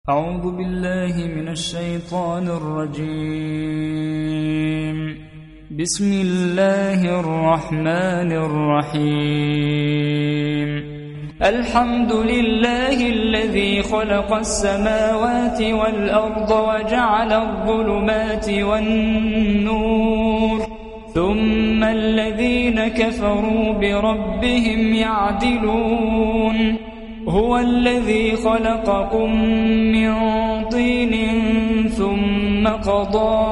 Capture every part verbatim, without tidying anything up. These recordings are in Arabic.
أعوذ بالله من الشيطان الرجيم. بسم الله الرحمن الرحيم. الحمد لله الذي خلق السماوات والأرض وجعل الظلمات والنور ثم الذين كفروا بربهم يعدلون. هو الذي خلقكم من طين ثم قضى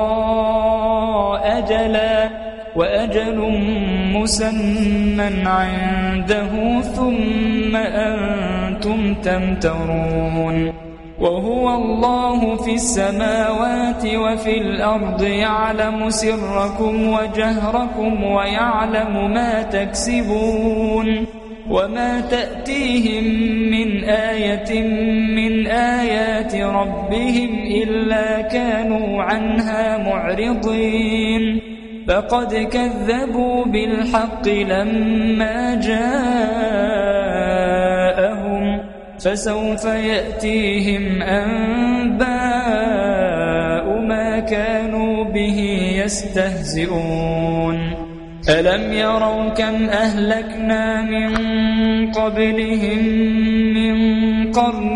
أجلا وأجل مسمى عنده ثم أنتم تمترون. وهو الله في السماوات وفي الأرض يعلم سركم وجهركم ويعلم ما تكسبون. وما تأتيهم من آية من آيات ربهم إلا كانوا عنها معرضين. فقد كذبوا بالحق لما جاءهم فسوف يأتيهم أنباء ما كانوا به يستهزئون. ألم يروا كم أهلكنا من قبلهم من قرن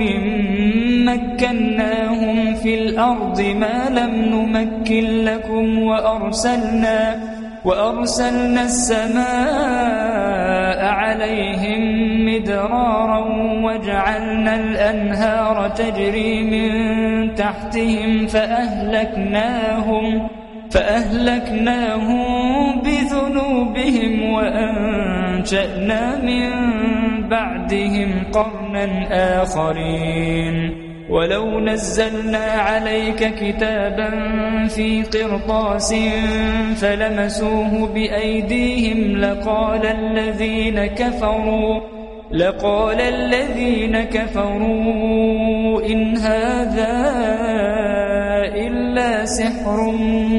مكناهم في الأرض ما لم نمكن لكم وأرسلنا, وأرسلنا السماء عليهم مدرارا وجعلنا الأنهار تجري من تحتهم فأهلكناهم فأهلكناهم بذنوبهم وأنشأنا من بعدهم قرنا آخرين. ولو نزلنا عليك كتابا في قرطاس فلمسوه بأيديهم لقال الذين كفروا لقال الذين كفروا إن هذا إلا سحر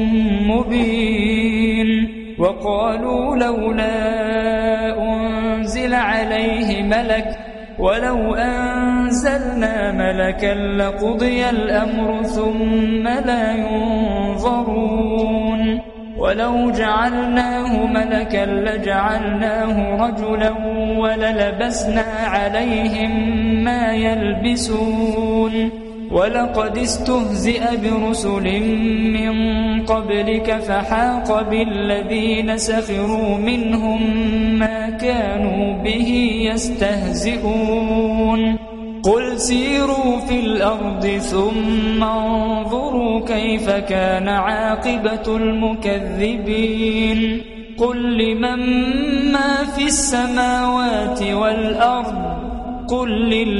مبين. وقالوا لولا أنزل عليه ملك ولو أنزلنا ملكا لقضي الأمر ثم لا ينظرون. ولو جعلناه ملكا لجعلناه رجلا وللبسنا عليهم ما يلبسون. ولقد استهزئ برسل من قبلك فحاق بالذين سخروا منهم ما كانوا به يستهزئون. قل سيروا في الأرض ثم انظروا كيف كان عاقبة المكذبين. قل لمن ما في السماوات والأرض قل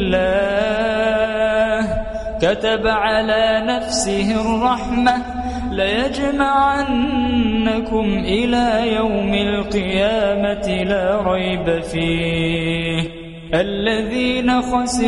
لله كتب على نفسه الرحمة ليجمعنكم إلى يوم القيامة لا ريب فيه. الذين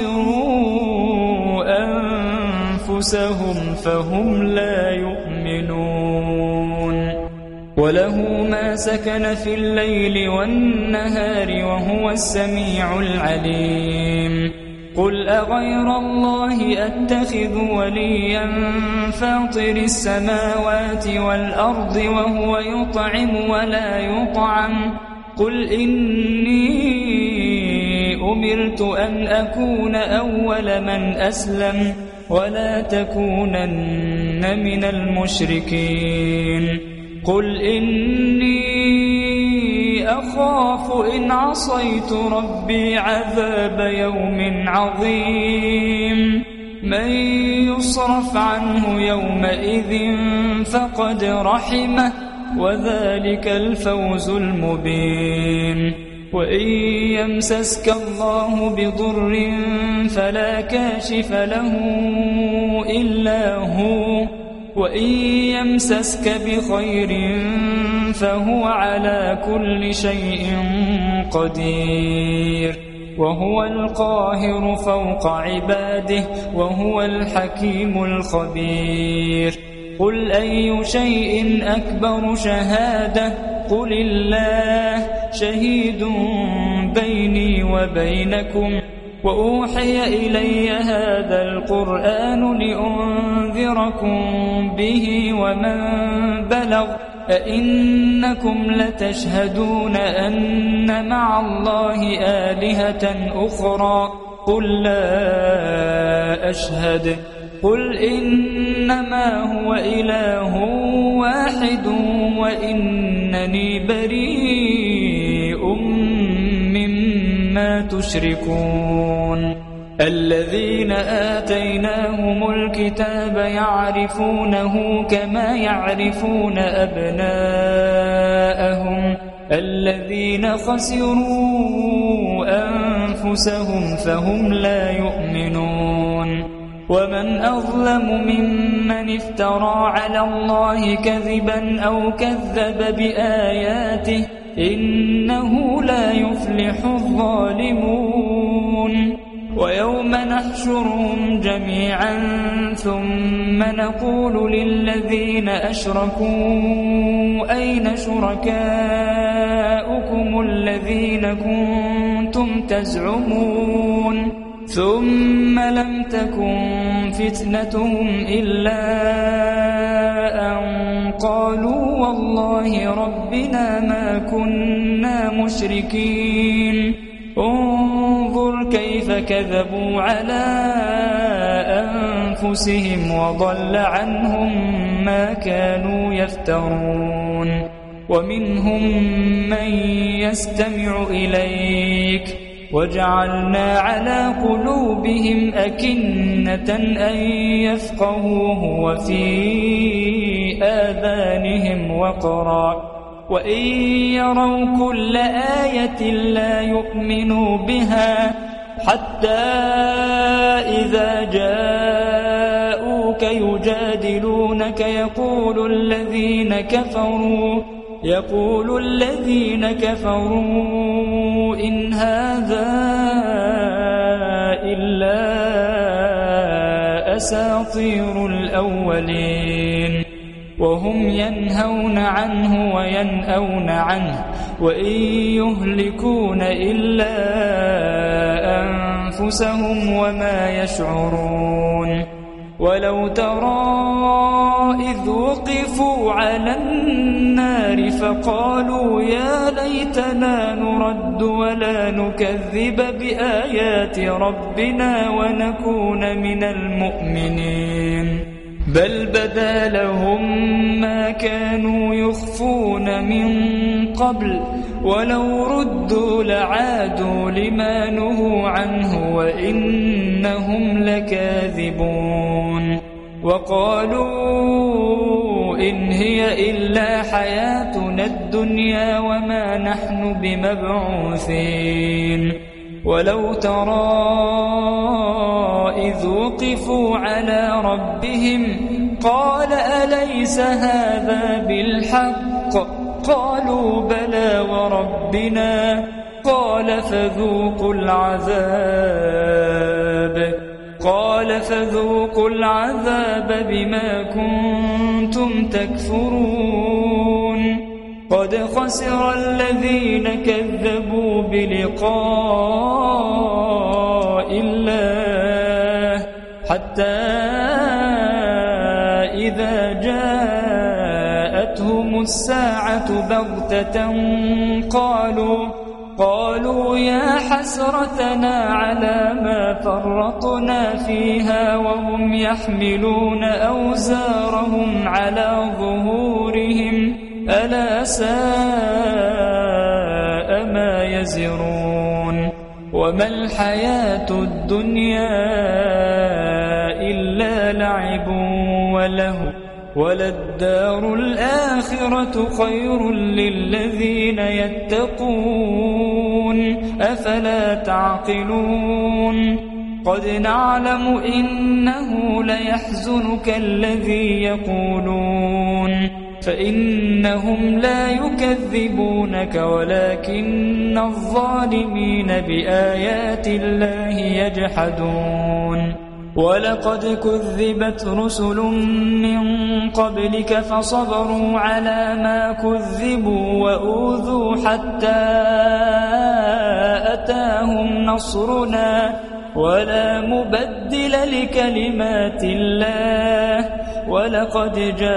خسروا أنفسهم فهم لا يؤمنون. وله ما سكن في الليل والنهار وهو السميع العليم. قل أغير الله أتخذ وليا فاطر السماوات والأرض وهو يطعم ولا يطعم. قل إني أمرت أن أكون أول من أسلم ولا تكونن من المشركين. قل إني أخاف إن عصيت ربي عذاب يوم عظيم. من يصرف عنه يومئذ فقد رحمه وذلك الفوز المبين. وإن يمسسك الله بضر فلا كاشف له إلا هو وإن يمسسك بخير فهو على كل شيء قدير. وهو القاهر فوق عباده وهو الحكيم الخبير. قل أي شيء أكبر شهادة قل الله شهيد بيني وبينكم وأوحي إلي هذا القرآن لأنذركم به ومن بلغ أئنكم لتشهدون أن مع الله آلهة أخرى قل لا أشهد قل إنما هو إله واحد وإنني بريء مما تشركون الذين آتيناهم الكتاب يعرفونه كما يعرفون أبناءهم الذين خسروا أنفسهم فهم لا يؤمنون ومن أظلم ممن افترى على الله كذبا أو كذب بآياته إنه لا يفلح الظالمون ويوم نحشرهم جميعا ثم نقول للذين أشركوا أين شركاؤكم الذين كنتم تزعمون ثم لم تكن فتنتهم إلا أن قالوا والله ربنا ما كنا مشركين انظر كيف كذبوا على أنفسهم وضل عنهم ما كانوا يفترون ومنهم من يستمع إليك وجعلنا على قلوبهم أكنة أن يفقهوه وفي آذانهم وقرا وإن يروا كل آية لا يؤمنوا بها حتى إذا جاءوك يجادلونك يقول الذين كفروا يقول الذين كفروا إن هذا إلا أساطير الأولين وهم ينهون عنه وينأون عنه وإن يهلكون إلا أنفسهم وما يشعرون ولو ترى إذ وقفوا على النار فقالوا يا ليتنا نرد ولا نكذب بآيات ربنا ونكون من المؤمنين بل بدا لهم ما كانوا يخفون من قبل ولو ردوا لعادوا لما نهوا عنه وإنهم لكاذبون وقالوا إن هي إلا حياتنا الدنيا وما نحن بمبعوثين ولو ترى إذ وقفوا على ربهم قال أليس هذا بالحق قالوا بلى وربنا قال فذوقوا العذاب قال فذوقوا العذاب بما كنتم تكفرون قد خسر الذين كذبوا بلقاء الله حتى إذا جاءتهم الساعة بغتة قالوا قالوا يا حسرتنا على ما فرطنا فيها وهم يحملون أوزارهم على ظهورهم ألا ساء ما يزرون وما الحياة الدنيا إلا لعب وله وللدار الآخرة خير للذين يتقون أفلا تعقلون قد نعلم إنه ليحزنك الذي يقولون فإنهم لا يكذبونك ولكن الظالمين بآيات الله يجحدون ولقد كذبت رسل من قبلك فصبروا على ما كذبوا وأوذوا حتى أتاهم نصرنا ولا مبدل لكلمات الله ولقد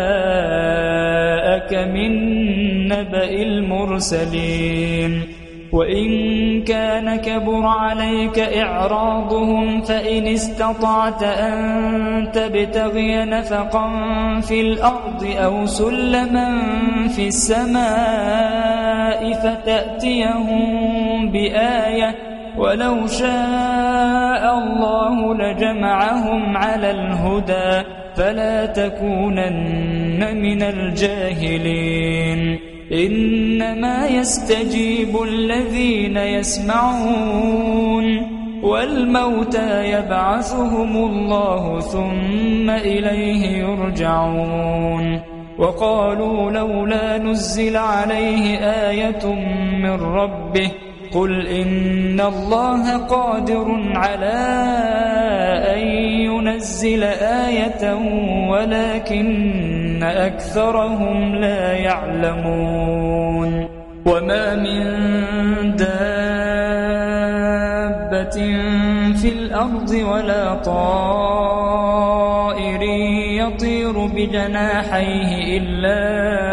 جاءك من نبأ المرسلين وإن كان كبر عليك إعراضهم فإن استطعت أن تبتغي نفقا في الأرض أو سلما في السماء فتأتيهم بآية ولو شاء الله لجمعهم على الهدى فلا تكونن من الجاهلين إنما يستجيب الذين يسمعون والموتى يبعثهم الله ثم إليه يرجعون وقالوا لولا نزل عليه آية من ربه قل إن الله قادر على أن ينزل آية ولكن أكثرهم لا يعلمون وما من دابة في الأرض ولا طائر يطير بجناحيه إلا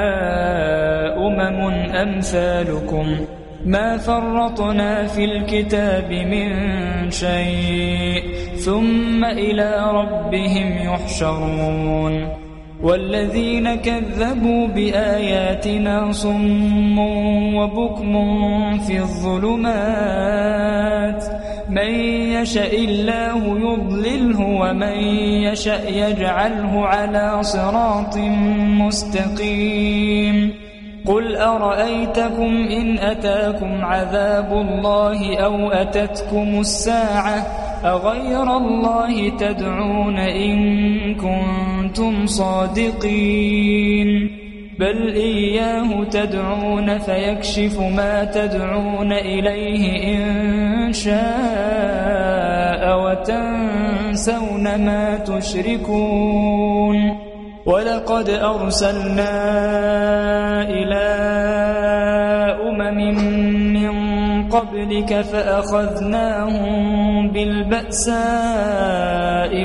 أمم أمثالكم ما فرطنا في الكتاب من شيء ثم إلى ربهم يحشرون والذين كذبوا بآياتنا صم وبكم في الظلمات من يشاء الله يضلله ومن يشاء يجعله على صراط مستقيم قل أرأيتكم إن أتاكم عذاب الله أو أتتكم الساعة أغير الله تدعون إن كنتم صادقين بل إياه تدعون فيكشف ما تدعون إليه إن شاء وتنسون ما تشركون ولقد أرسلنا إلى أمم من قبلك فأخذناهم بالبأساء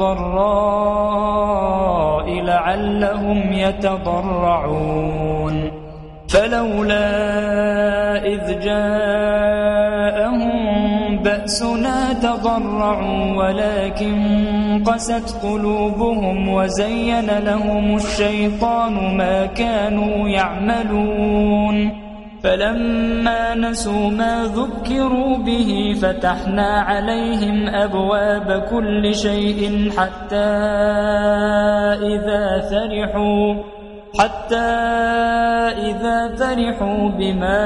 والضراء لعلهم يتضرعون فلولا إذ جاءهم بأسنا تضرعوا ولكن قست قلوبهم وزين لهم الشيطان ما كانوا يعملون فلما نسوا ما ذكروا به فتحنا عليهم أبواب كل شيء حتى إذا فرحوا حتى إذا فرحوا بما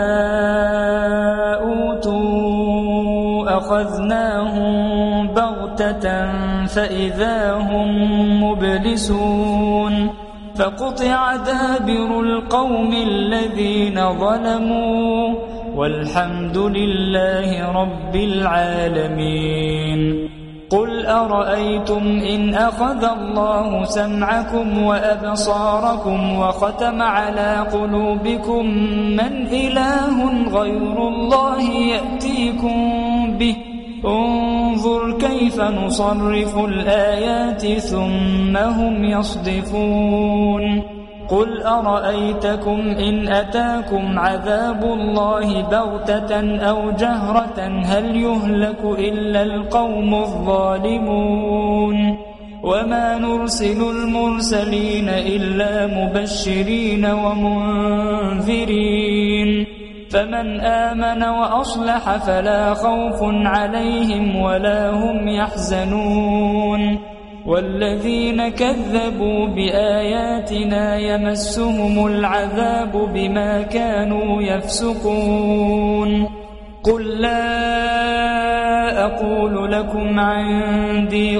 أوتوا أخذناهم بغتة فإذا هم مبلسون فقطع دابر القوم الذين ظلموا والحمد لله رب العالمين قل أرأيتم إن أخذ الله سمعكم وأبصاركم وختم على قلوبكم من إله غير الله يأتيكم به انظر كيف نصرف الآيات ثم هم يصدفون قل أرأيتكم إن أتاكم عذاب الله بغتة أو جهرة هل يهلك إلا القوم الظالمون وما نرسل المرسلين إلا مبشرين ومنذرين فمن آمن وأصلح فلا خوف عليهم ولا هم يحزنون والذين كذبوا بآياتنا يمسهم العذاب بما كانوا يفسقون قل لا أقول لكم عندي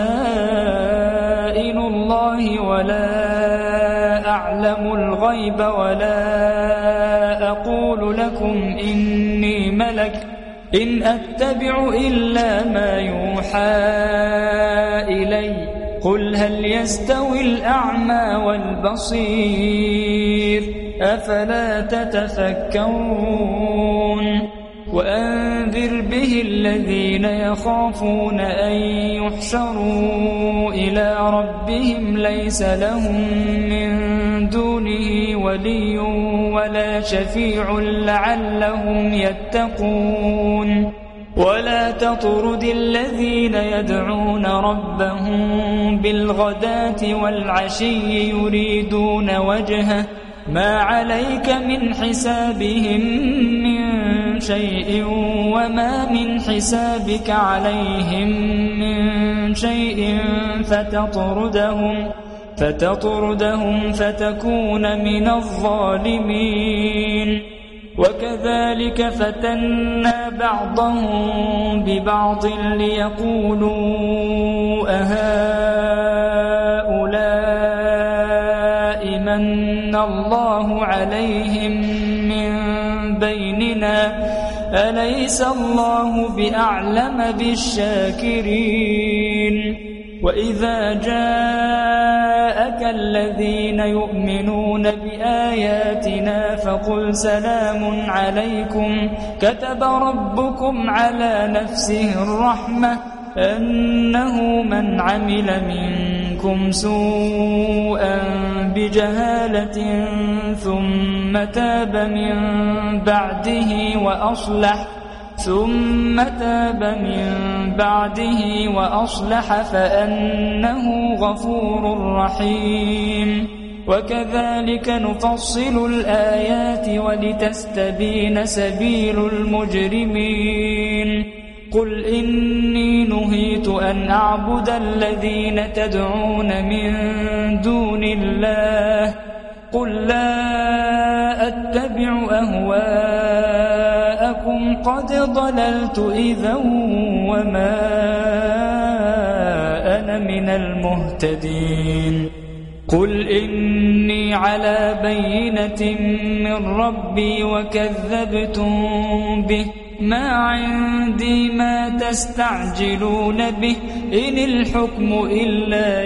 خزائن الله ولا أعلم الغيب ولا أقول لكم إني ملك إن أتبع إلا ما يوحى إلي قل هل يستوي الأعمى والبصير أفلا تتفكرون وأنذر به الذين يخافون أن يحشروا إلى ربهم ليس لهم من دونه ولي ولا شفيع لعلهم يتقون ولا تطرد الذين يدعون ربهم بالغداة والعشي يريدون وجهه ما عليك من حسابهم من شيء وما من حسابك عليهم من شيء فتطردهم فتطردهم فتكون من الظالمين وكذلك فتنا بعضهم ببعض ليقولوا أهؤلاء من الله عليهم من بيننا أليس الله بأعلم بالشاكرين وإذا جاءك الذين يؤمنون بآياتنا فقل سلام عليكم كتب ربكم على نفسه الرحمة أنه من عمل منكم سوءا بجهالة ثم تاب من بعده وأصلح ثم تاب من بعده وأصلح فأنه غفور رحيم وكذلك نفصل الآيات ولتستبين سبيل المجرمين قل إني نهيت أن أعبد الذين تدعون من دون الله قل لا أتبع أهواءكم قد ضللت إذا وما أنا من المهتدين قل إني على بينة من ربي وكذبتم به ما عندي ما تستعجلون به إن الحكم إلا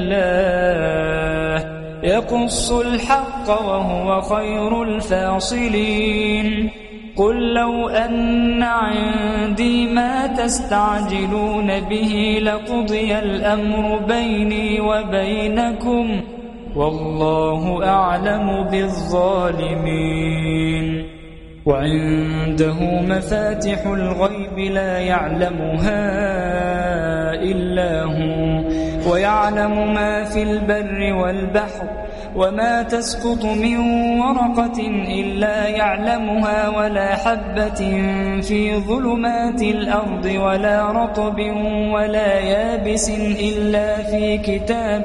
لله يقص الحق وهو خير الفاصلين قل لو أن عندي ما تستعجلون به لقضي الأمر بيني وبينكم والله أعلم بالظالمين وعنده مفاتح الغيب لا يعلمها إلا هو ويعلم ما في البر والبحر وما تسقط من ورقة إلا يعلمها ولا حبة في ظلمات الأرض ولا رطب ولا يابس إلا في كتاب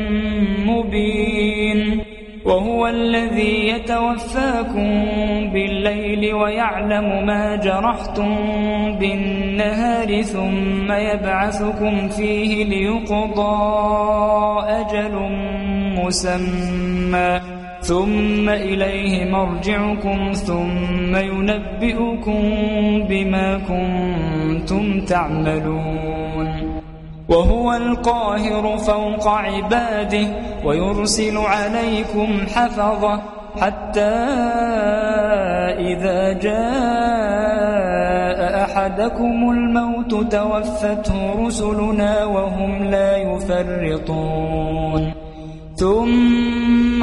مبين وهو الذي يتوفاكم بالليل ويعلم ما جرحتم بالنهار ثم يبعثكم فيه ليقضى أجل مسمى ثم إليه مرجعكم ثم ينبئكم بما كنتم تعملون وهو القاهر فوق عباده ويرسل عليكم حفظة حتى إذا جاء أحدكم الموت توفته رسلنا وهم لا يفرطون ثم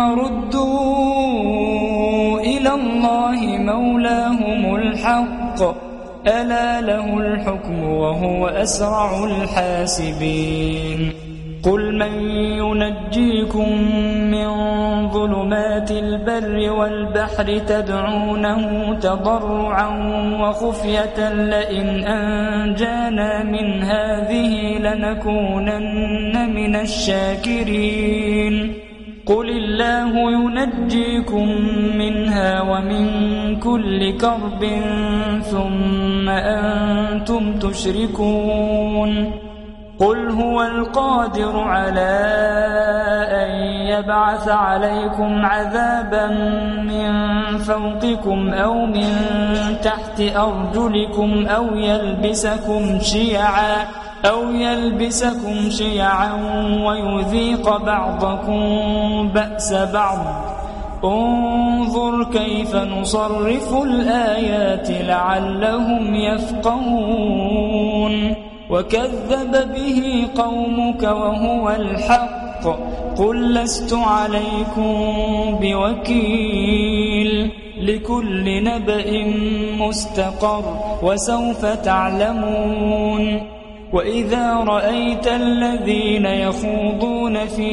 ردوا إلى الله مولاهم الحق ألا له الحكم وهو أسرع الحاسبين قل من ينجيكم من ظلمات البر والبحر تدعونه تضرعا وخفية لئن أنجانا من هذه لنكونن من الشاكرين قل الله ينجيكم منها ومن كل كرب ثم أنتم تشركون قل هو القادر على أن يبعث عليكم عذابا من فوقكم أو من تحت أرجلكم أو يلبسكم شيعا أو يلبسكم شيعا ويذيق بعضكم بأس بعض انظر كيف نصرف الآيات لعلهم يفقهون وكذب به قومك وهو الحق قل لست عليكم بوكيل لكل نبأ مستقر وسوف تعلمون وإذا رأيت الذين يخوضون في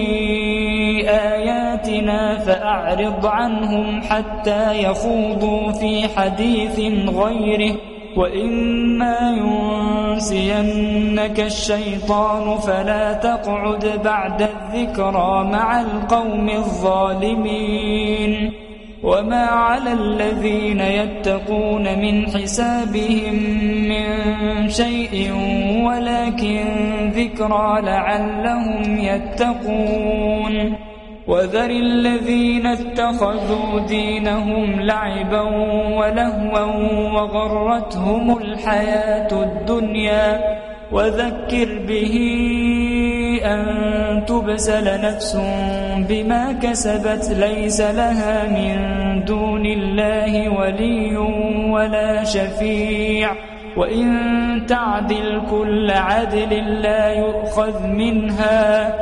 آياتنا فأعرض عنهم حتى يخوضوا في حديث غيره وإما ينسينك الشيطان فلا تقعد بعد الذكرى مع القوم الظالمين وما على الذين يتقون من حسابهم من شيء ولكن ذكرى لعلهم يتقون وذر الذين اتخذوا دينهم لعبا ولهوا وغرتهم الحياة الدنيا وذكر به أن تبسل نفس بما كسبت ليس لها من دون الله ولي ولا شفيع وإن تعدل كل عدل لا يؤخذ منها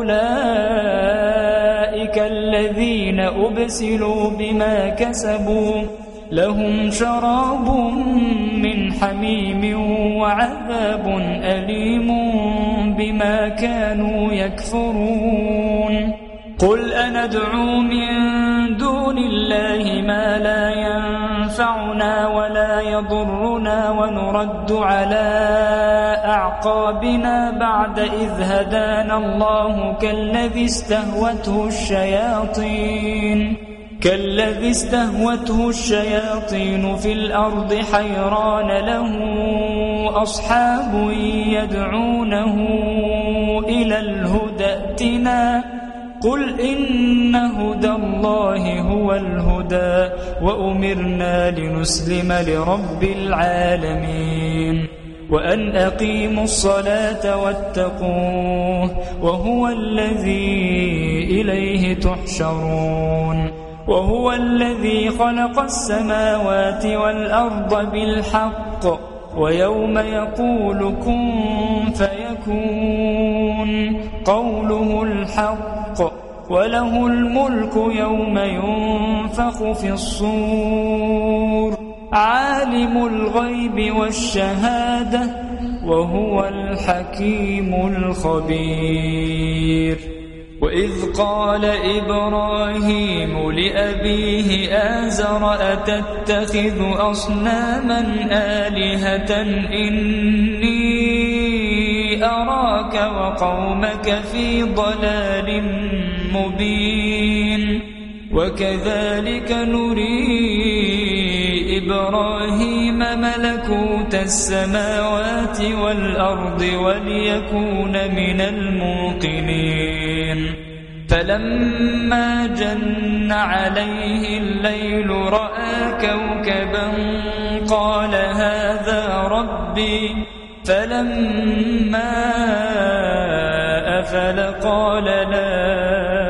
أولئك الذين أبسلوا بما كسبوا لهم شراب من حميم وعذاب أليم بما كانوا يكفرون قل أندعو من دون الله ما لا ينفعنا ولا يضرنا ونرد على أعقابنا بعد إذ هدانا الله كالذي استهوته الشياطين كالذي استهوته الشياطين في الأرض حيران له أصحاب يدعونه إلى الهدى ائتنا قل إن هدى الله هو الهدى وأمرنا لنسلم لرب العالمين وأن أقيموا الصلاة واتقوه وهو الذي إليه تحشرون وهو الذي خلق السماوات والأرض بالحق ويوم يقول كن فيكون قوله الحق وله الملك يوم ينفخ في الصور عالم الغيب والشهادة وهو الحكيم الخبير وإذ قال إبراهيم لأبيه آزر أتتخذ أصناما آلهة إني أراك وقومك في ضلال مبين وكذلك نري إبراهيم ملكوت السماوات والأرض وليكون من الموقنين فلما جن عليه الليل رأى كوكبا قال هذا ربي فلما أفل قال لا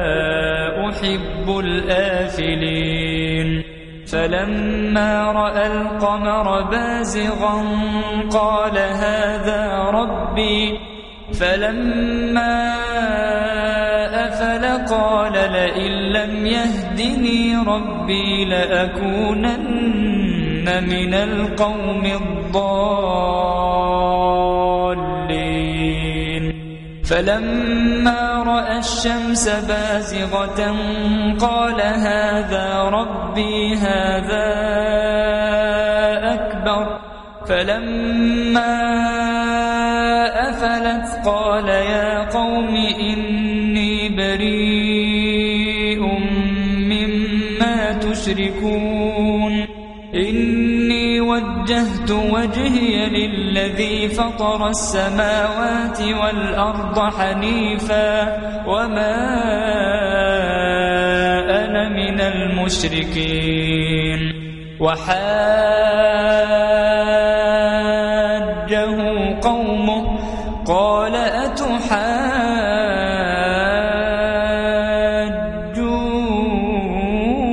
أحب الآفلين فلما رأى القمر بازغا قال هذا ربي فلما أفل قال لئن لم يهدني ربي لأكونن من القوم الضالين فلما رأى الشمس بازغة قال هذا ربي هذا أكبر فلما أفلت قال يا قوم إني بريء مما تشركون إني وجهت وجهي للذي فطر السماوات والأرض حنيفا وما أنا من المشركين وحاجه قومه قال أتحاجوني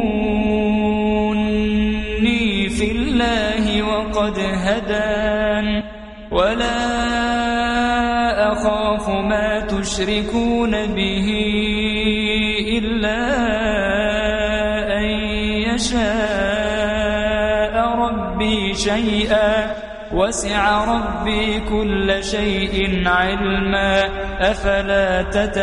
تشركون به إلا أن يشاء ربي شيئا وسع ربي كل شيء علما أفلا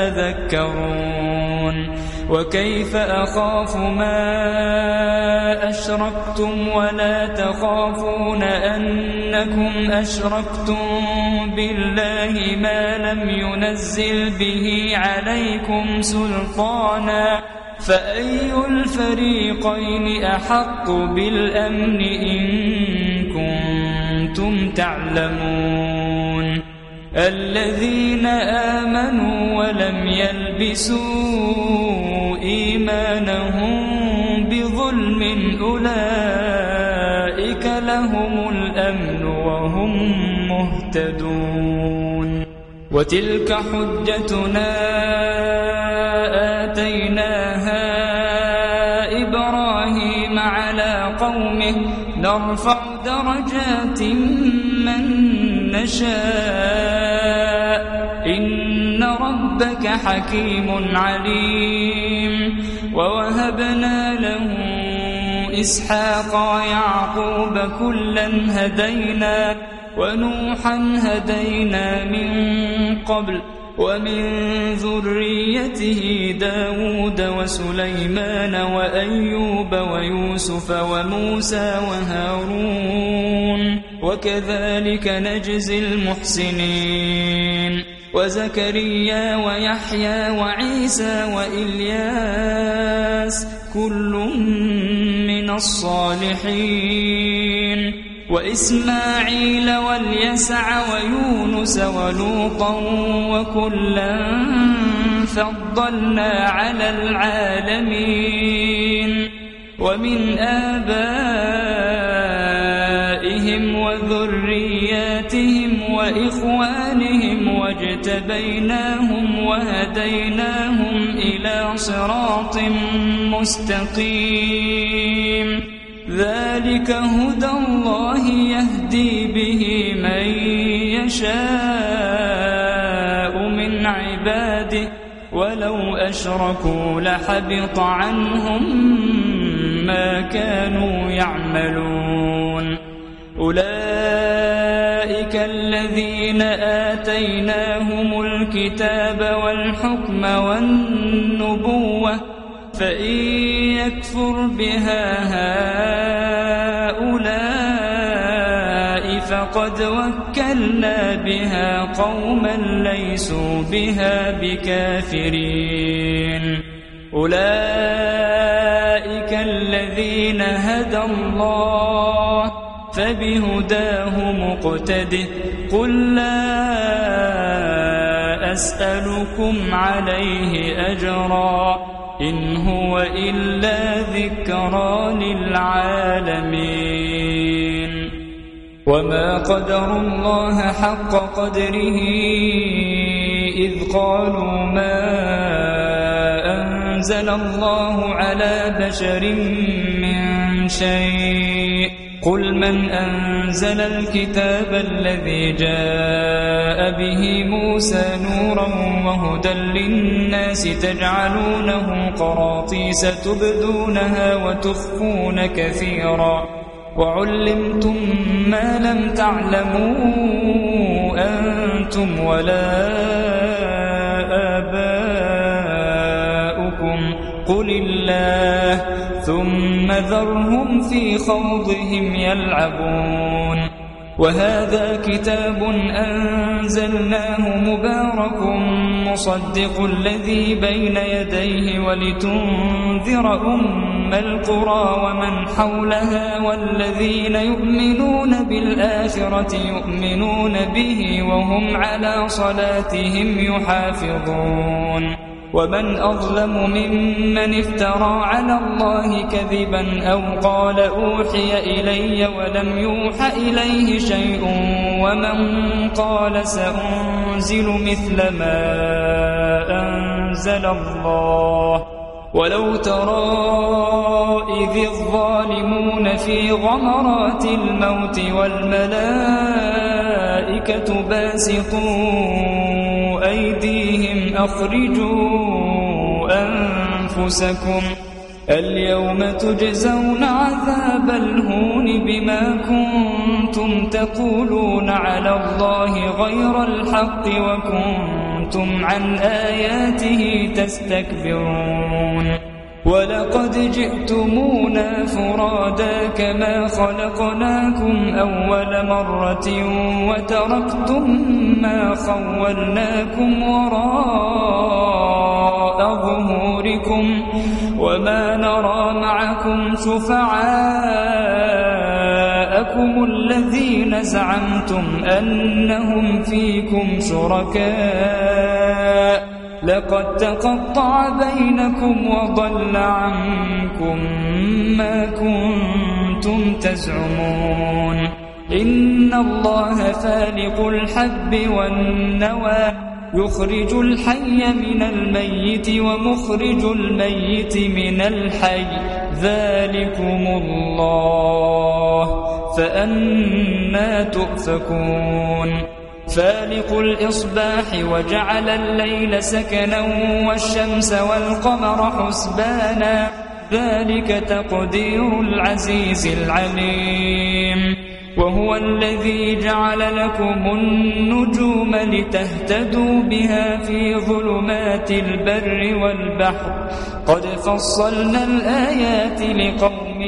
تتذكرون وكيف أخاف ما أشركتم ولا تخافون أنكم أشركتم بالله ما لم ينزل به عليكم سلطانا فأي الفريقين أحق بالأمن إن كنتم تعلمون الذين آمنوا ولم يلبسوا إيمانهم بظلم أولئك لهم الأمن وهم مهتدون وتلك حجتنا آتيناها إبراهيم على قومه نرفع درجات من نشاء إن ربك حكيم عليم ووهبنا له إسحاق ويعقوب كلا هدينا ونوحا هدينا من قبل ومن ذريته داود وسليمان وأيوب ويوسف وموسى وهارون وكذلك نجزي المحسنين وزكريا ويحيى وعيسى وإلياس كل من الصالحين وإسماعيل واليسع ويونس ولوطا وكلا فضلنا على العالمين ومن آبائهم وذرياتهم وإخوانهم واجتبيناهم وهديناهم إلى صراط مستقيم ذلك هدى الله يهدي به من يشاء من عباده ولو أشركوا لحبط عنهم ما كانوا يعملون أولئك الذين آتيناهم الكتاب والحكم والنبوة فإن يكفر بها هؤلاء فقد وكلنا بها قوما ليسوا بها بكافرين أولئك الذين هدى الله فبهداه مقتده قل لا أسألكم عليه أجرا إن هو إلا ذكرى للعالمين وما قدروا الله حق قدره إذ قالوا ما أنزل الله على بشر من شيء قل من أنزل الكتاب الذي جاء به موسى نورا وهدى للناس تجعلونه قراطيس تبدونها وتخفون كثيرا وعلمتم ما لم تعلموا أنتم ولا آباؤكم قل الله ثم ذرهم في خوضهم يلعبون وهذا كتاب أنزلناه مبارك مصدق الذي بين يديه ولتنذر أم القرى ومن حولها والذين يؤمنون بالآخرة يؤمنون به وهم على صلاتهم يحافظون ومن أظلم ممن افترى على الله كذبا أو قال أوحي إلي ولم يوح إليه شيء ومن قال سأنزل مثل ما أنزل الله ولو ترى إذ الظالمون في غمرات الموت والملائكة باسطوا أيديهم أخرجوا أنفسكم اليوم تجزون عذاب الهون بما كنتم تقولون على الله غير الحق وكنتم عن آياته تستكبرون ولقد جئتمونا فرادا كما خلقناكم أول مرة وتركتم ما خولناكم وراء ظهوركم وما نرى معكم شفعاءكم الذين زعمتم أنهم فيكم شركاء لقد تقطع بينكم وضل عنكم ما كنتم تزعمون إن الله فالق الحب والنوى يخرج الحي من الميت ومخرج الميت من الحي ذلكم الله فأنى تؤفكون فالق الإصباح وجعل الليل سكنا والشمس والقمر حسبانا ذلك تقدير العزيز العليم وهو الذي جعل لكم النجوم لتهتدوا بها في ظلمات البر والبحر قد فصلنا الآيات لقوم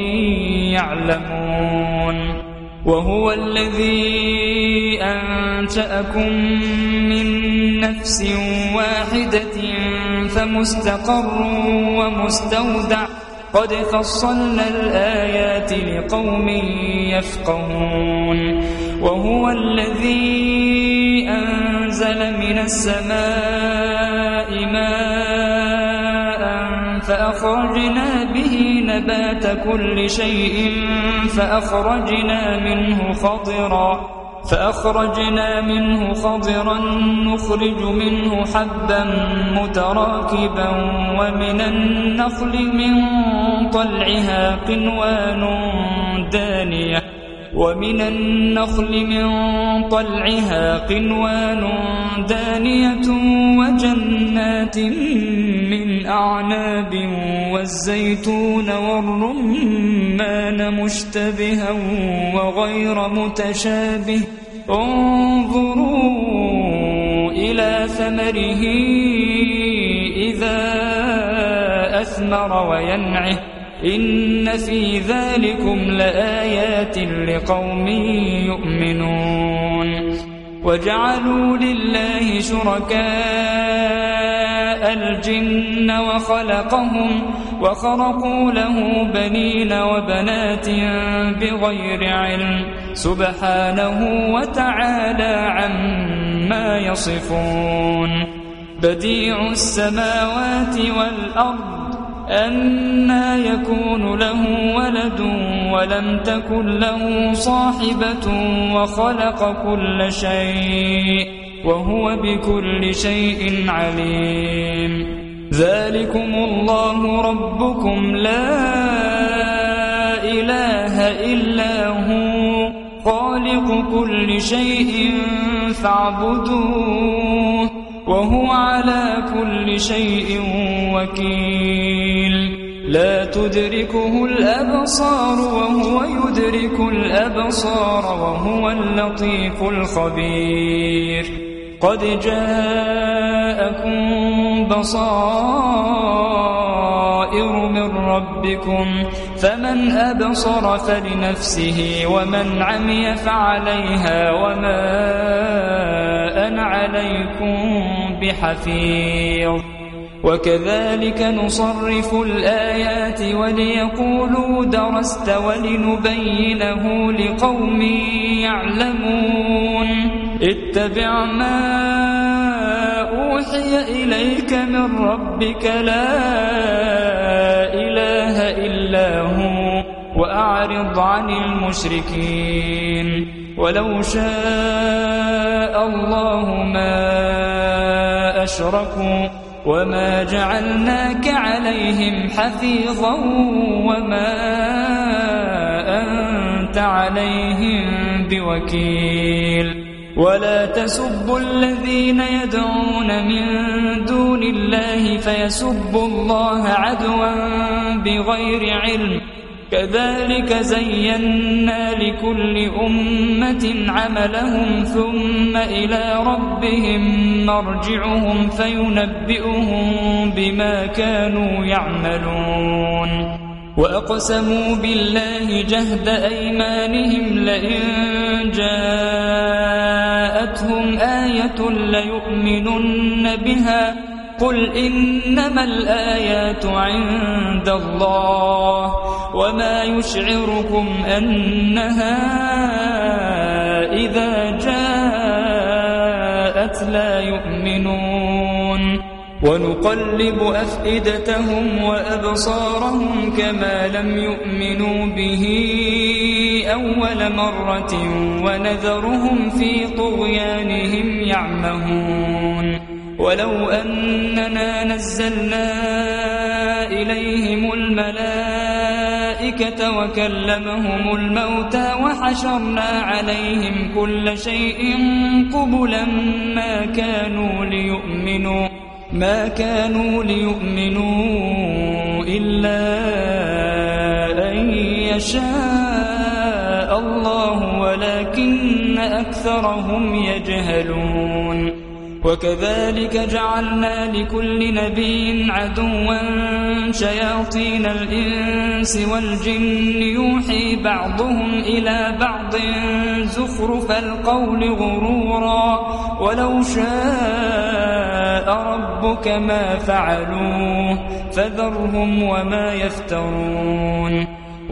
يعلمون وهو الذي أنشأكم من نفس واحدة فمستقر ومستودع قد فصلنا الآيات لقوم يفقهون وهو الذي أنزل من السماء ماء فأخرجنا به نبات كل شيء فأخرجنا منه خضرا فأخرجنا منه خضرا نخرج منه حبا متراكبا ومن النخل من طلعها قنوان دانية ومن النخل من طلعها قنوان دانية وجنات من أعناب والزيتون والرمان مشتبها وغير متشابه انظروا إلى ثمره إذا أثمر وينعه إن في ذلكم لآيات لقوم يؤمنون وجعلوا لله شركاء الجن وخلقهم وخرقوا له بنين وبنات بغير علم سبحانه وتعالى عما يصفون بديع السماوات والأرض أنى يكون له ولد ولم تكن له صاحبة وخلق كل شيء وهو بكل شيء عليم ذلكم الله ربكم لا إله إلا هو خالق كل شيء فاعبدوه وهو على كل شيء وكيل لا تدركه الأبصار وهو يدرك الأبصار وهو اللطيف الخبير قد جاءكم بصائر من ربكم فمن أبصر فلنفسه ومن عمي فعليها وما أنا عليكم بحفيظ وكذلك نصرف الآيات وليقولوا درست ولنبينه لقوم يعلمون اتبع ما أوحي إليك من ربك لا إله إلا هو وأعرض عن المشركين ولو شاء الله ما أشركوا وما جعلناك عليهم حفيظا وما أنت عليهم بوكيل ولا تسبوا الذين يدعون من دون الله فيسبوا الله عدوا بغير علم كذلك زينا لكل أمة عملهم ثم إلى ربهم مرجعهم فينبئهم بما كانوا يعملون وأقسموا بالله جهد أيمانهم لئن جاءتهم آية ليؤمنن بها قل إنما الآيات عند الله وما يشعركم أنها إذا جاءت لا يؤمنون ونقلب أفئدتهم وأبصارهم كما لم يؤمنوا به أول مرة ونذرهم في طغيانهم يعمهون ولو أننا نزلنا إليهم الملائكة وكلمهم الموتى وحشرنا عليهم كل شيء قبلا ما كانوا ليؤمنوا ما كانوا ليؤمنوا إلا أن يشاء الله ولكن أكثرهم يجهلون وكذلك جعلنا لكل نبي عدوا شياطين الإنس والجن يوحي بعضهم إلى بعض زخرف القول غرورا ولو شاء ربك ما فعلوه فذرهم وما يفترون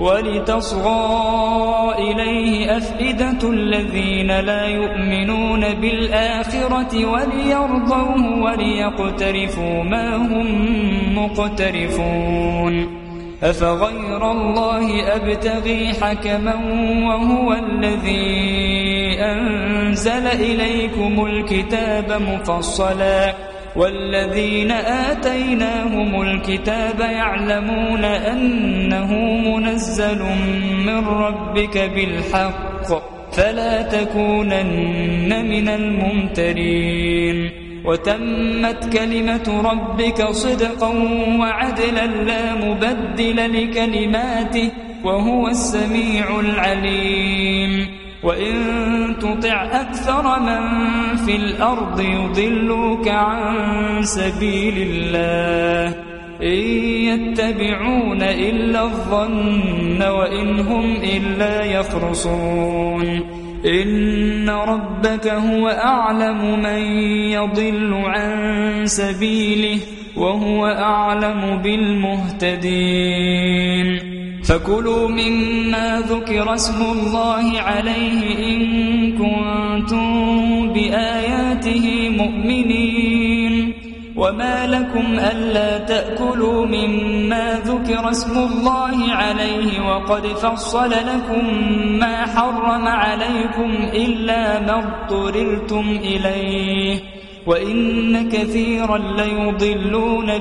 ولتصغى إليه أفئدة الذين لا يؤمنون بالآخرة وليرضوه وليقترفوا ما هم مقترفون أفغير الله أبتغي حكما وهو الذي أنزل إليكم الكتاب مفصلا والذين آتيناهم الكتاب يعلمون أنه منزل من ربك بالحق فلا تكونن من الممترين وتمت كلمة ربك صدقا وعدلا لا مبدل لكلماته وهو السميع العليم وإن تطع أكثر من في الأرض يضلوك عن سبيل الله إن يتبعون إلا الظن وإن هم إلا يخرصون إن ربك هو أعلم من يضل عن سبيله وهو أعلم بالمهتدين فكلوا مما ذكر اسم الله عليه إن كنتم بآياته مؤمنين وما لكم ألا تأكلوا مما ذكر اسم الله عليه وقد فصل لكم ما حرم عليكم إلا ما اضطررتم إليه وإن كثيرا ليضلون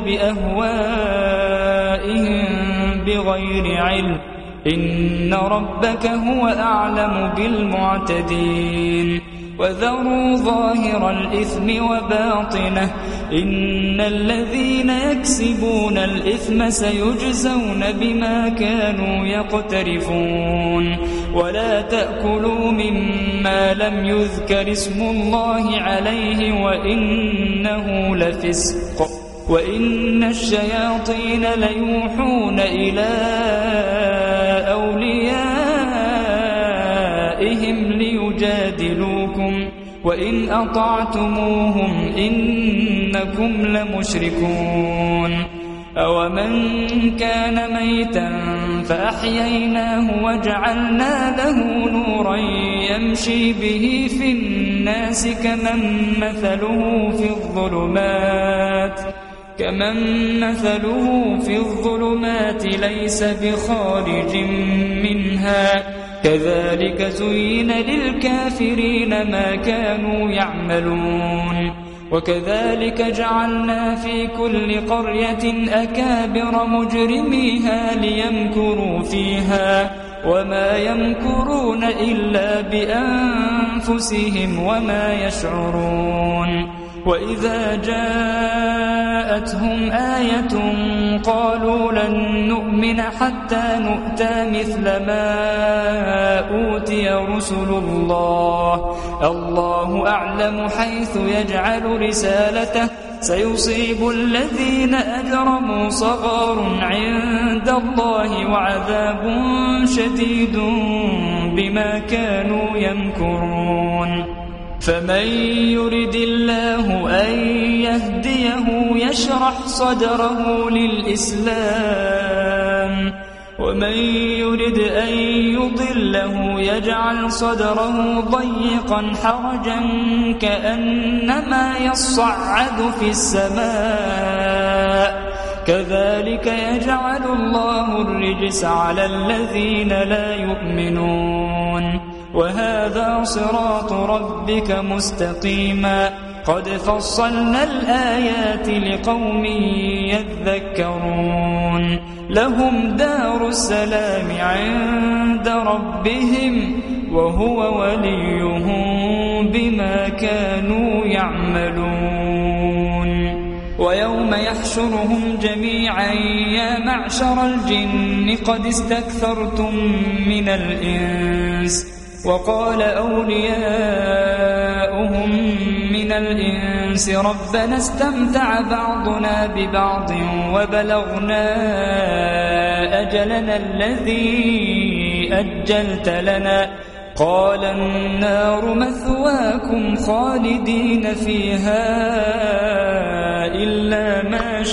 بأهوائهم بغير علم إن ربك هو أعلم بالمعتدين وذروا ظاهر الإثم وباطنه إن الذين يكسبون الإثم سيجزون بما كانوا يقترفون ولا تأكلوا مما لم يذكر اسم الله عليه وإنه لفسق وإن الشياطين ليوحون إلى أوليائهم ليجادلوكم وإن أطعتموهم إنكم لمشركون أومن كان ميتا فأحييناه وجعلنا له نورا يمشي به في الناس كمن مثله في الظلمات كمن مثله في الظلمات ليس بخارج منها كذلك زين للكافرين ما كانوا يعملون وكذلك جعلنا في كل قرية أكابر مجرميها ليمكروا فيها وما يمكرون إلا بأنفسهم وما يشعرون وإذا جاءتهم آية قالوا لن نؤمن حتى نؤتى مثل ما أوتي رسل الله الله أعلم حيث يجعل رسالته سيصيب الذين أجرموا صغار عند الله وعذاب شديد بما كانوا يمكرون فمن يرد الله أن يهديه يشرح صدره للإسلام ومن يرد أن يضله يجعل صدره ضيقا حرجا كأنما يصعد في السماء كذلك يجعل الله الرجس على الذين لا يؤمنون وهذا صراط ربك مستقيما قد فصلنا الآيات لقوم يذكرون لهم دار السلام عند ربهم وهو وليهم بما كانوا يعملون ويوم يحشرهم جميعا يا معشر الجن قد استكثرتم من الإنس وقال أولياؤهم من الإنس ربنا استمتع بعضنا ببعض وبلغنا أجلنا الذي أجلت لنا قال النار مثواكم خالدين فيها إلا ما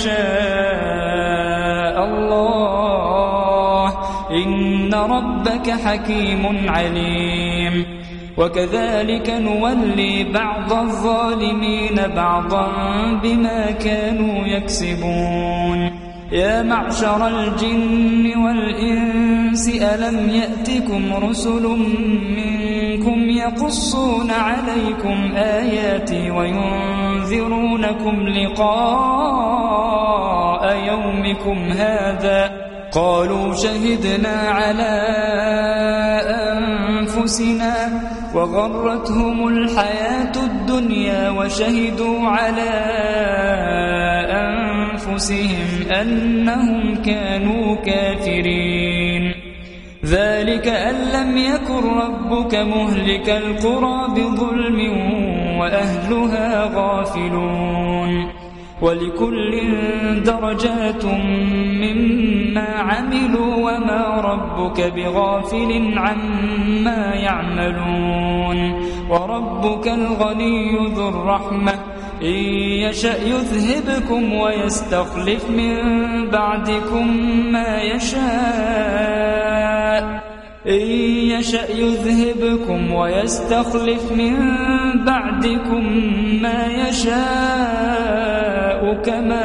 شاء الله إن ربك حكيم عليم وكذلك نولي بعض الظالمين بعضا بما كانوا يكسبون يا معشر الجن والإنس ألم يأتكم رسل منكم يقصون عليكم آياتي وينذرونكم لقاء يومكم هذا قالوا شهدنا على أنفسنا وغرتهم الحياة الدنيا وشهدوا على أنفسهم أنهم كانوا كافرين ذلك أن لم يكن ربك مهلك القرى بظلم وأهلها غافلون ولكل درجات مما عملوا وما ربك بغافل عما يعملون وربك الغني ذو الرحمة إن يشأ يذهبكم ويستخلف من بعدكم ما يشاء إن يشأ يذهبكم ويستخلف من بعدكم ما يشاء كما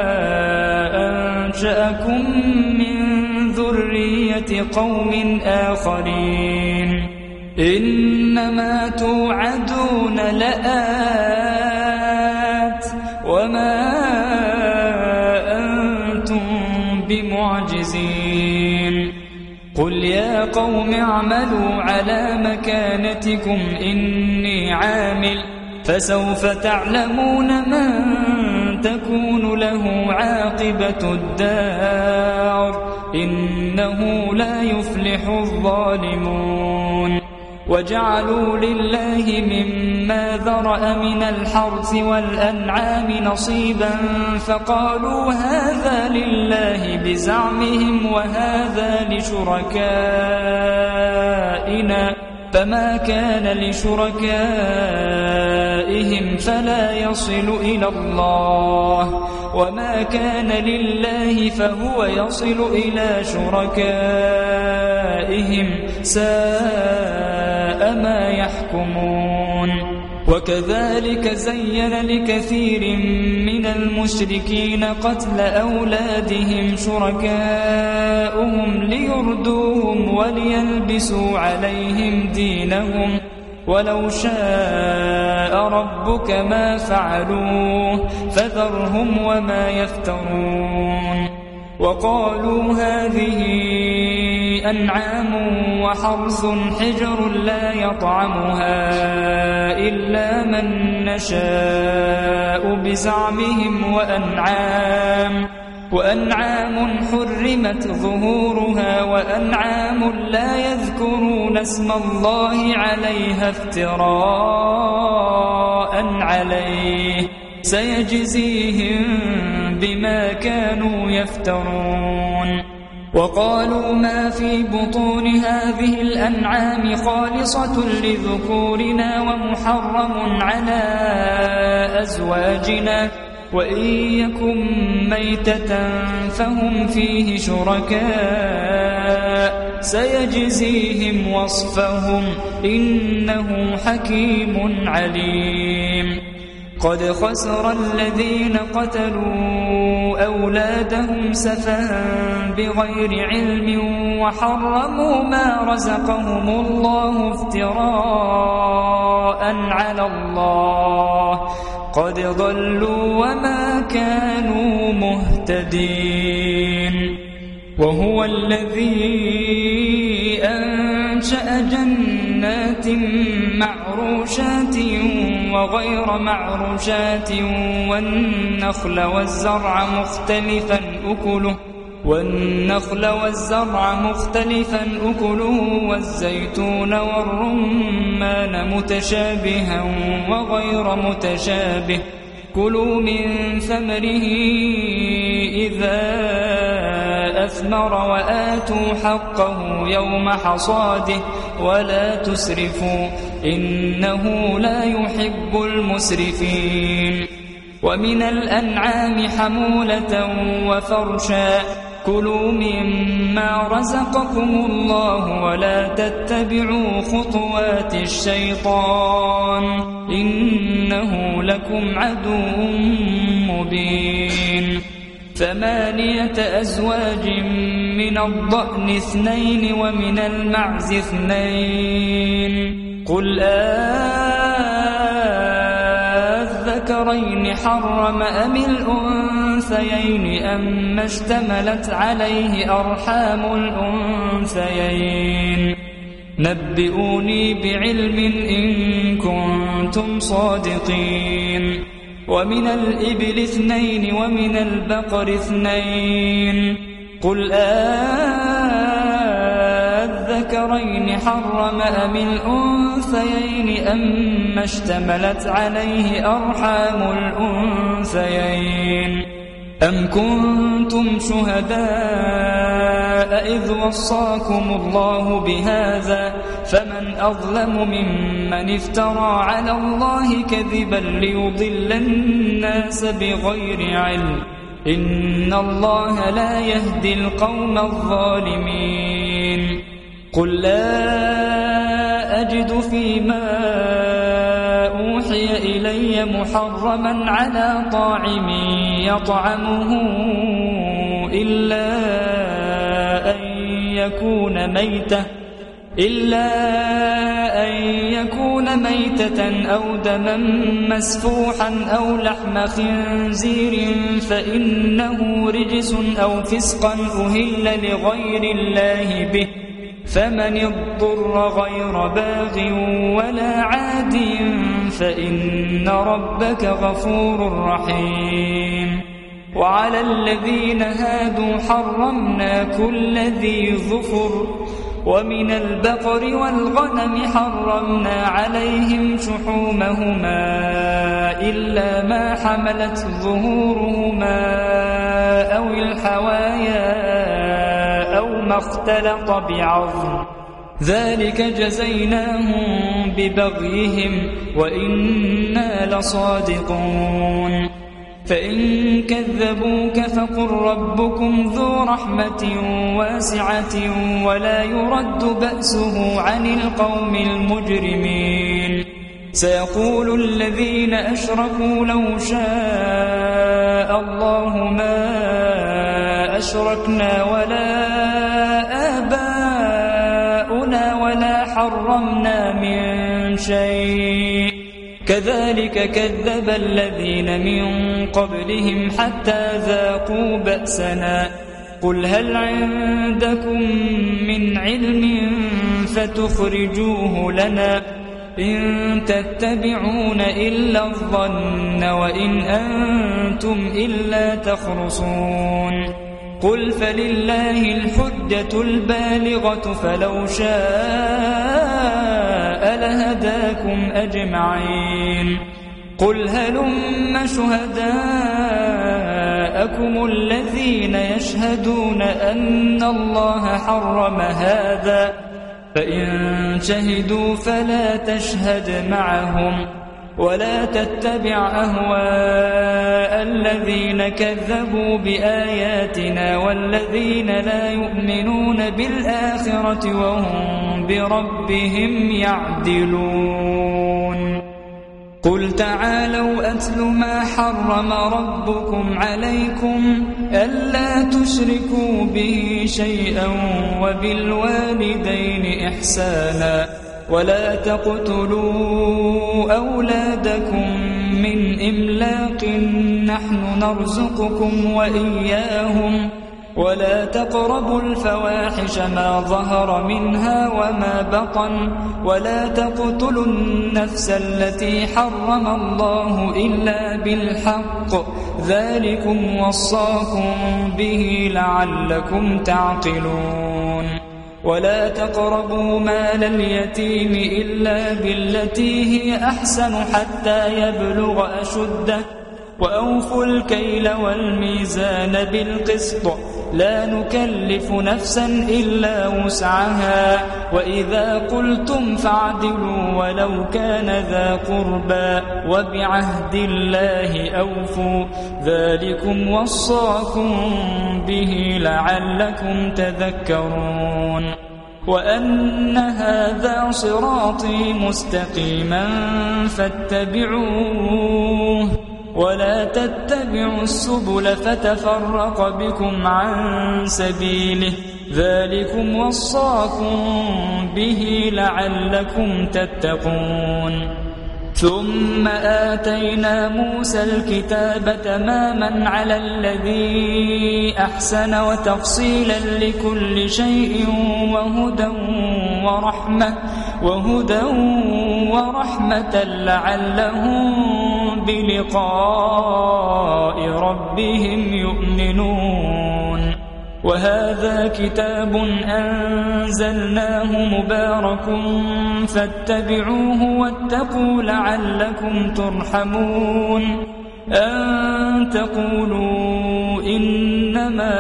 أنشأكم من ذرية قوم آخرين إنما توعدون لآت وما أنتم بمعجزين قل يا قوم اعملوا على مكانتكم إني عامل فسوف تعلمون من تكون له عاقبة الدار إنه لا يفلح الظالمون وجعلوا لله مما ذرأ من الحرث والأنعام نصيبا فقالوا هذا لله بزعمهم وهذا لشركائنا فما كان لشركائهم فلا يصل إلى الله وما كان لله فهو يصل إلى شركائهم ساء ما يحكمون وكذلك زين لكثير من المشركين قتل أولادهم شركاؤهم ليردوهم وليلبسوا عليهم دينهم ولو شاء ربك ما فعلوه فذرهم وما يفترون وقالوا هذه أنعام وحرث حجر لا يطعمها إلا من نشاء بزعمهم وأنعام وأنعام حرمت ظهورها وأنعام لا يذكرون اسم الله عليها افتراء عليه سيجزيهم بما كانوا يفترون. وقالوا ما في بطون هذه الأنعام خالصة لذكورنا ومحرم على أزواجنا وإن يكن ميتة فهم فيه شركاء سيجزيهم وصفهم إنه حكيم عليم. قد خسر الذين قتلوا أولادهم سفها بغير علم وحرموا ما رزقهم الله افتراء على الله قد ضلوا وما كانوا مهتدين. وهو الذي أنشأ جنات معروشات وغير معروشات والنخل والزرع مختلفا أكله والنخل والزرع مختلفا أكله والزيتون والرمان متشابها وغير متشابه كلوا من ثمره إذا أثمر وآتوا حقه يوم حصاده ولا تسرفوا إنه لا يحب المسرفين. ومن الأنعام حمولة وفرشا كلوا مما رزقكم الله ولا تتبعوا خطوات الشيطان إنه لكم عدو مبين. ثمانية أزواج من الضأن اثنين ومن المعز اثنين قل أذكرين حرم أم الأنثيين أما اشتملت عليه أرحام الأنثيين نبئوني بعلم إن كنتم صادقين. ومن الإبل اثنين ومن البقر اثنين قل أذكرين حرم أم الأنثيين أما اشتملت عليه أرحام الأنثيين أم كنتم شهداء إذ وصاكم الله بهذا فمن أظلم ممن افترى على الله كذبا ليضل الناس بغير علم إن الله لا يهدي القوم الظالمين. قل لا أجد فيما أوحي إلي محرما على طاعم يطعمه إلا أن يكون ميتة إلا أن يكون ميتة أو دما مسفوحا أو لحم خنزير فإنه رجس أو فسقا أهل لغير الله به فمن اضطر غير باغ ولا عاد فإن ربك غفور رحيم. وعلى الذين هادوا حرمنا كل ذي ظفر ومن البقر والغنم حرمنا عليهم شحومهما إلا ما حملت ظهورهما أو الحوايا أو ما اختلط بعظم ذلك جزيناهم ببغيهم وإنا لصادقون. فإن كذبوك فقل ربكم ذو رحمة واسعة ولا يرد بأسه عن القوم المجرمين. سيقول الذين أشركوا لو شاء الله ما أشركنا ولا آباؤنا ولا حرمنا من شيء كذلك كذب الذين من قبلهم حتى ذاقوا بأسنا قل هل عندكم من علم فتخرجوه لنا إن تتبعون إلا الظن وإن أنتم إلا تخرصون قل فلله الحجة البالغة فلو شاء لهداكم أجمعين قل هلم شهداءكم الذين يشهدون أن الله حرم هذا فإن شهدوا فلا تشهد معهم ولا تتبع أهواء الذين كذبوا بآياتنا والذين لا يؤمنون بالآخرة وهم بربهم يعدلون قل تعالوا أتل ما حرم ربكم عليكم ألا تشركوا به شيئا وبالوالدين إحسانا ولا تقتلوا أولادكم من إملاق نحن نرزقكم وإياهم ولا تقربوا الفواحش ما ظهر منها وما بطن ولا تقتلوا النفس التي حرم الله إلا بالحق ذلكم وصاكم به لعلكم تعقلون ولا تقربوا مال اليتيم إلا بالتي هي أحسن حتى يبلغ أشده وأوفوا الكيل والميزان بالقسط لا نكلف نفسا إلا وسعها وإذا قلتم فاعدلوا ولو كان ذا قربى وبعهد الله أوفوا ذلكم وصاكم به لعلكم تذكرون وأن هذا صراطي مستقيما فاتبعوه ولا تتبعوا السبل فتفرق بكم عن سبيله ذلكم وصاكم به لعلكم تتقون ثم آتينا موسى الكتاب تماما على الذي أحسن وتفصيلا لكل شيء وهدى ورحمة وهدى ورحمة لعلهم بلقاء ربهم يؤمنون وهذا كتاب أنزلناه مبارك فاتبعوه واتقوا لعلكم ترحمون أن تقولوا إنما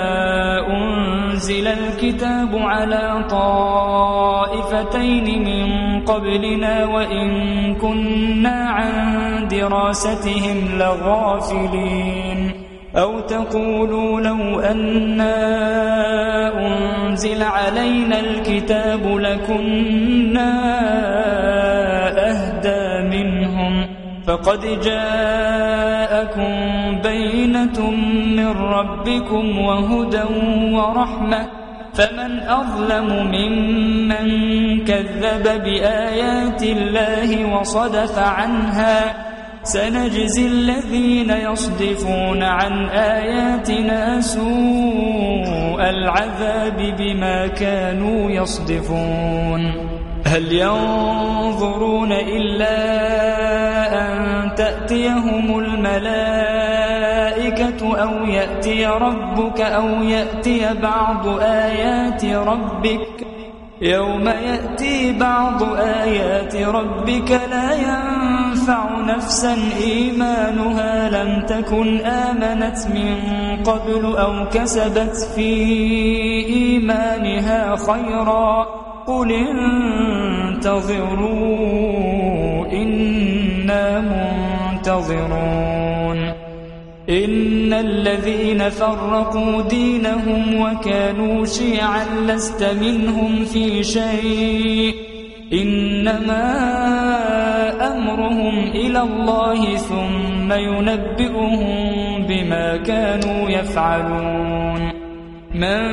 أنزل الكتاب على طائفتين من قبلنا وإن كنا عن دراستهم لغافلين أو تقولوا لو أنا أنزل علينا الكتاب لكنا أهدى منهم فقد جاءكم بينة من ربكم وهدى ورحمة فمن أظلم ممن كذب بآيات الله وصدف عنها سنجزي الذين يصدفون عن آياتنا سوء العذاب بما كانوا يصدفون هل ينظرون إلا أن تأتيهم الملائكة أو يأتي ربك أو يأتي بعض آيات ربك يوم يأتي بعض آيات ربك لا ينفع نفسا إيمانها لم تكن آمنت من قبل أو كسبت في إيمانها خيرا قل انتظروا إنا منتظرون إن الذين فرقوا دينهم وكانوا شيعا لست منهم في شيء إنما أمرهم إلى الله ثم ينبئهم بما كانوا يفعلون من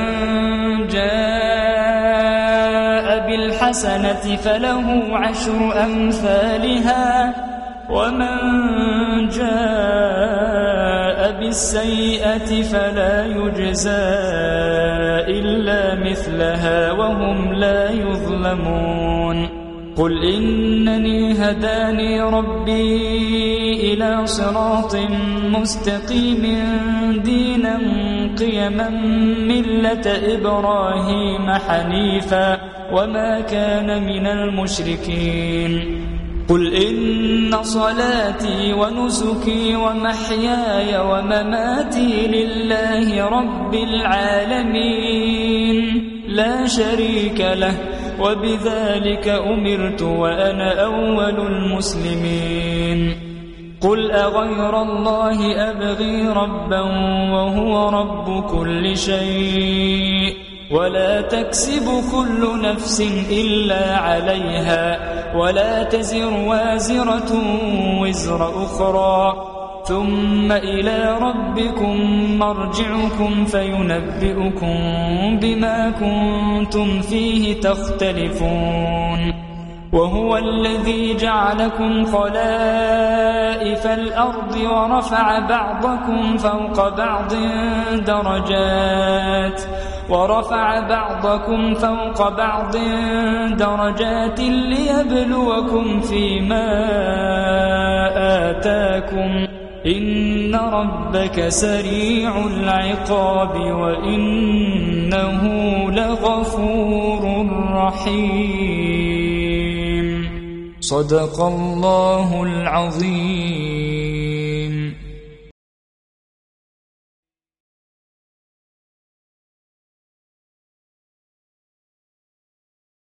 جاء بالحسنة فله عشر أمثالها ومن جاء بالسيئة فلا يجزى إلا مثلها وهم لا يظلمون قل إنني هداني ربي إلى صراط مستقيم دينا قيما ملة إبراهيم حنيفا وما كان من المشركين قل إن صلاتي ونسكي ومحياي ومماتي لله رب العالمين لا شريك له وبذلك أمرت وأنا أول المسلمين قل أغير الله أبغي ربا وهو رب كل شيء ولا تكسب كل نفس إلا عليها ولا تزر وازرة وزر أخرى ثم إلى ربكم مرجعكم فينبئكم بما كنتم فيه تختلفون وهو الذي جعلكم خلائف الأرض ورفع بعضكم فوق بعض درجات ورفع بعضكم فوق بعض درجات ليبلوكم فيما آتاكم إن ربك سريع العقاب وإنه لغفور رحيم صدق الله العظيم.